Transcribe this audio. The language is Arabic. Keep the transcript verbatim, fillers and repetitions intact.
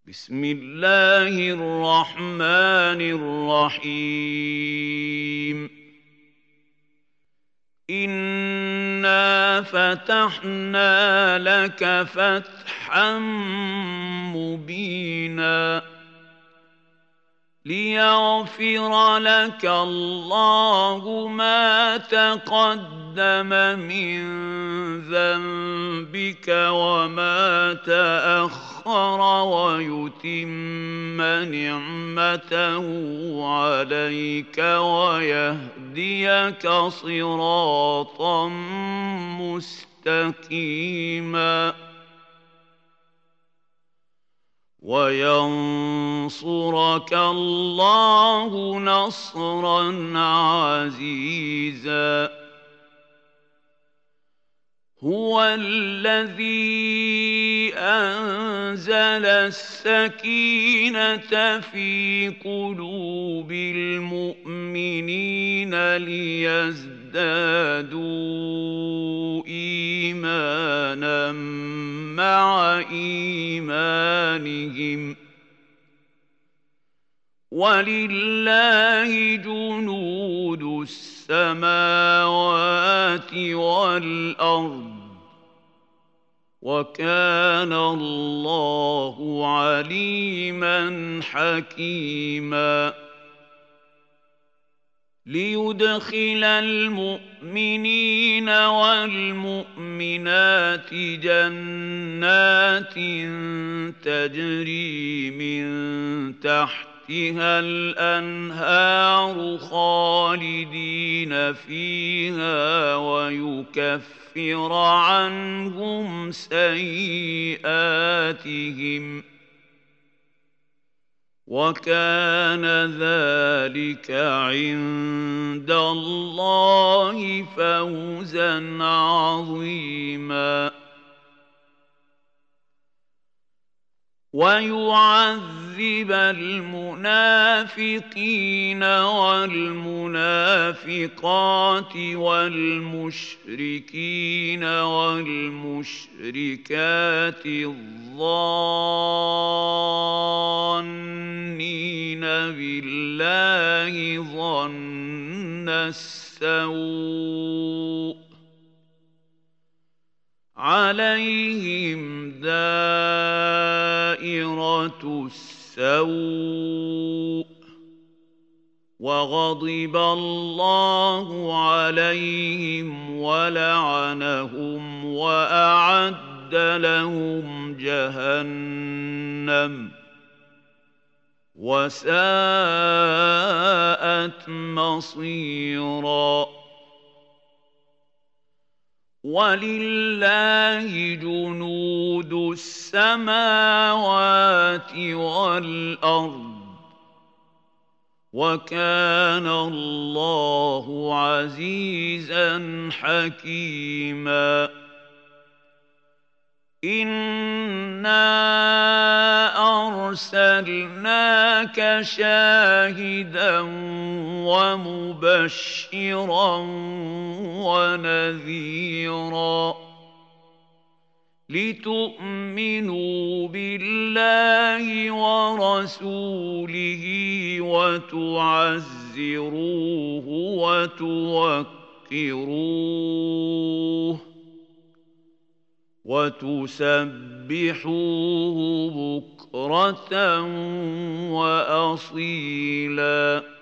بسم الله الرحمن الرحيم إنا فتحنا لك فتحا مبينا ليغفر لك الله ما تقدم من ذنبك وما تأخر ويتم نعمته عليك ويهديك صراطا مستقيما وينصرك الله نصرا عزيزا هو الذي أنزل السكينة في قلوب المؤمنين ليزدادوا إيمانا مع إيمانهم ولله جنود السماوات والأرض وكان الله عليما حكيما ليدخل المؤمنين والمؤمنات جنات تجري من تحتها الأنهار خالدين فيها ويكفر عنهم سيئاتهم وكان ذلك عند الله فوزا عظيما ويعذب المنافقين والمنافقات والمشركين والمشركات الظانين بالله ظن السوء عليهم دائرة السوء وغضب الله عليهم ولعنهم وأعد لهم جهنم وساءت مصيرا ولله جنود السماوات والأرض وكان الله عزيزا حكيما إنا أرسلناك شاهدا ومبشرا ونذيرا لتؤمنوا بالله ورسوله وتعزروه وتوقروه وتسبحوه بكرة وأصيلا